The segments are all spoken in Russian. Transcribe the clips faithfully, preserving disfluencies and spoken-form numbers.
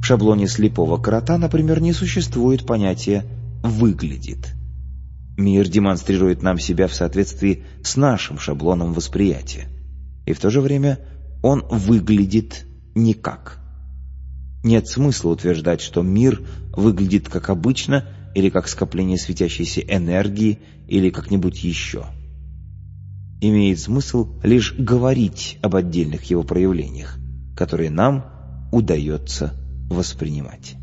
В шаблоне слепого крота, например, не существует понятия «выглядит». Мир демонстрирует нам себя в соответствии с нашим шаблоном восприятия, и в то же время он выглядит никак. Нет смысла утверждать, что мир выглядит как обычно, или как скопление светящейся энергии, или как-нибудь еще. Имеет смысл лишь говорить об отдельных его проявлениях, которые нам удается воспринимать.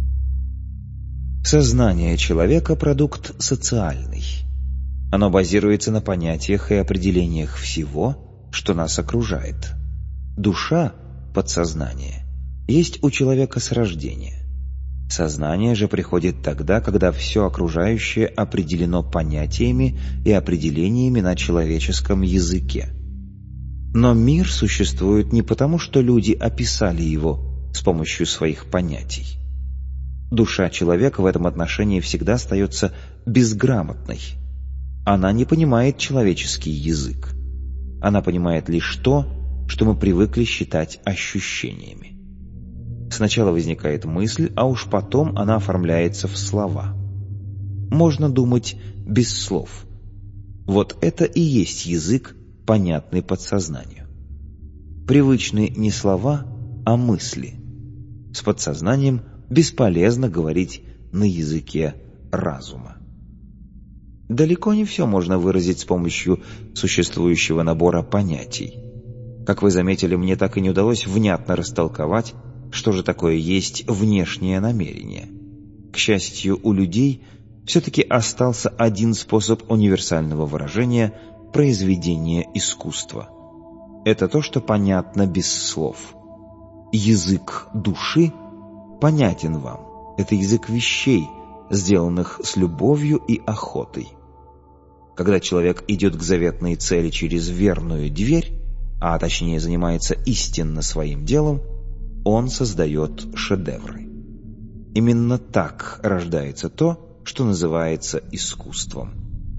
Сознание человека – продукт социальный. Оно базируется на понятиях и определениях всего, что нас окружает. Душа, подсознание, есть у человека с рождения. Сознание же приходит тогда, когда все окружающее определено понятиями и определениями на человеческом языке. Но мир существует не потому, что люди описали его с помощью своих понятий. Душа человека в этом отношении всегда остается безграмотной. Она не понимает человеческий язык. Она понимает лишь то, что мы привыкли считать ощущениями. Сначала возникает мысль, а уж потом она оформляется в слова. Можно думать без слов. Вот это и есть язык, понятный подсознанию. Привычны не слова, а мысли. С подсознанием бесполезно говорить на языке разума. Далеко не все можно выразить с помощью существующего набора понятий. Как вы заметили, мне так и не удалось внятно растолковать, что же такое есть внешнее намерение. К счастью, у людей все-таки остался один способ универсального выражения – произведение искусства. Это то, что понятно без слов. Язык души понятен вам. Это язык вещей, сделанных с любовью и охотой. Когда человек идет к заветной цели через верную дверь, а точнее занимается истинно своим делом, он создает шедевры. Именно так рождается то, что называется искусством.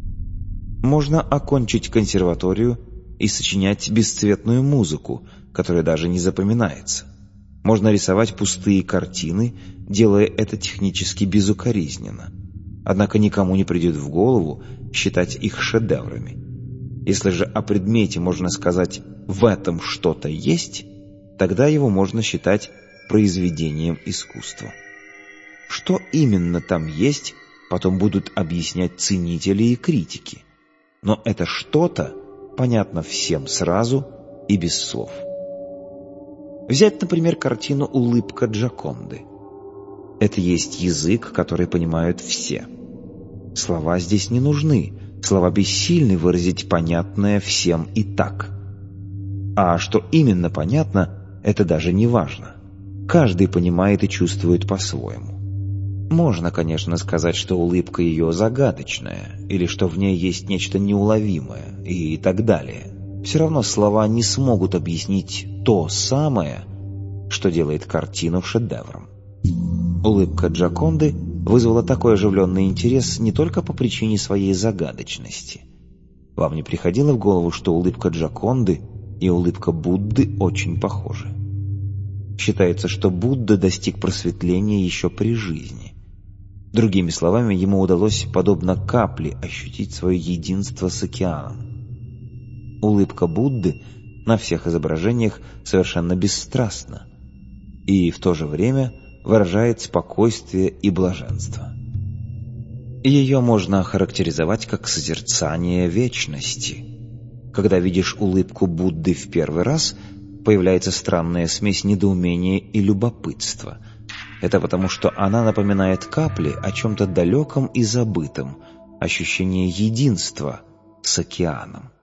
Можно окончить консерваторию и сочинять бесцветную музыку, которая даже не запоминается. Можно рисовать пустые картины, делая это технически безукоризненно. Однако никому не придет в голову считать их шедеврами. Если же о предмете можно сказать «в этом что-то есть», тогда его можно считать произведением искусства. Что именно там есть, потом будут объяснять ценители и критики. Но это что-то понятно всем сразу и без слов. Взять, например, картину «Улыбка Джоконды». Это есть язык, который понимают все. Слова здесь не нужны, слова бессильны выразить понятное всем и так. А что именно понятно, это даже не важно. Каждый понимает и чувствует по-своему. Можно, конечно, сказать, что улыбка ее загадочная, или что в ней есть нечто неуловимое, и так далее. Все равно слова не смогут объяснить то самое, что делает картину шедевром. Улыбка Джоконды вызвала такой оживленный интерес не только по причине своей загадочности. Вам не приходило в голову, что улыбка Джоконды и улыбка Будды очень похожи? Считается, что Будда достиг просветления еще при жизни. Другими словами, ему удалось, подобно капле, ощутить свое единство с океаном. Улыбка Будды на всех изображениях совершенно бесстрастна и в то же время выражает спокойствие и блаженство. Ее можно охарактеризовать как созерцание вечности. Когда видишь улыбку Будды в первый раз, появляется странная смесь недоумения и любопытства. Это потому, что она напоминает капли о чем-то далеком и забытом, ощущение единства с океаном.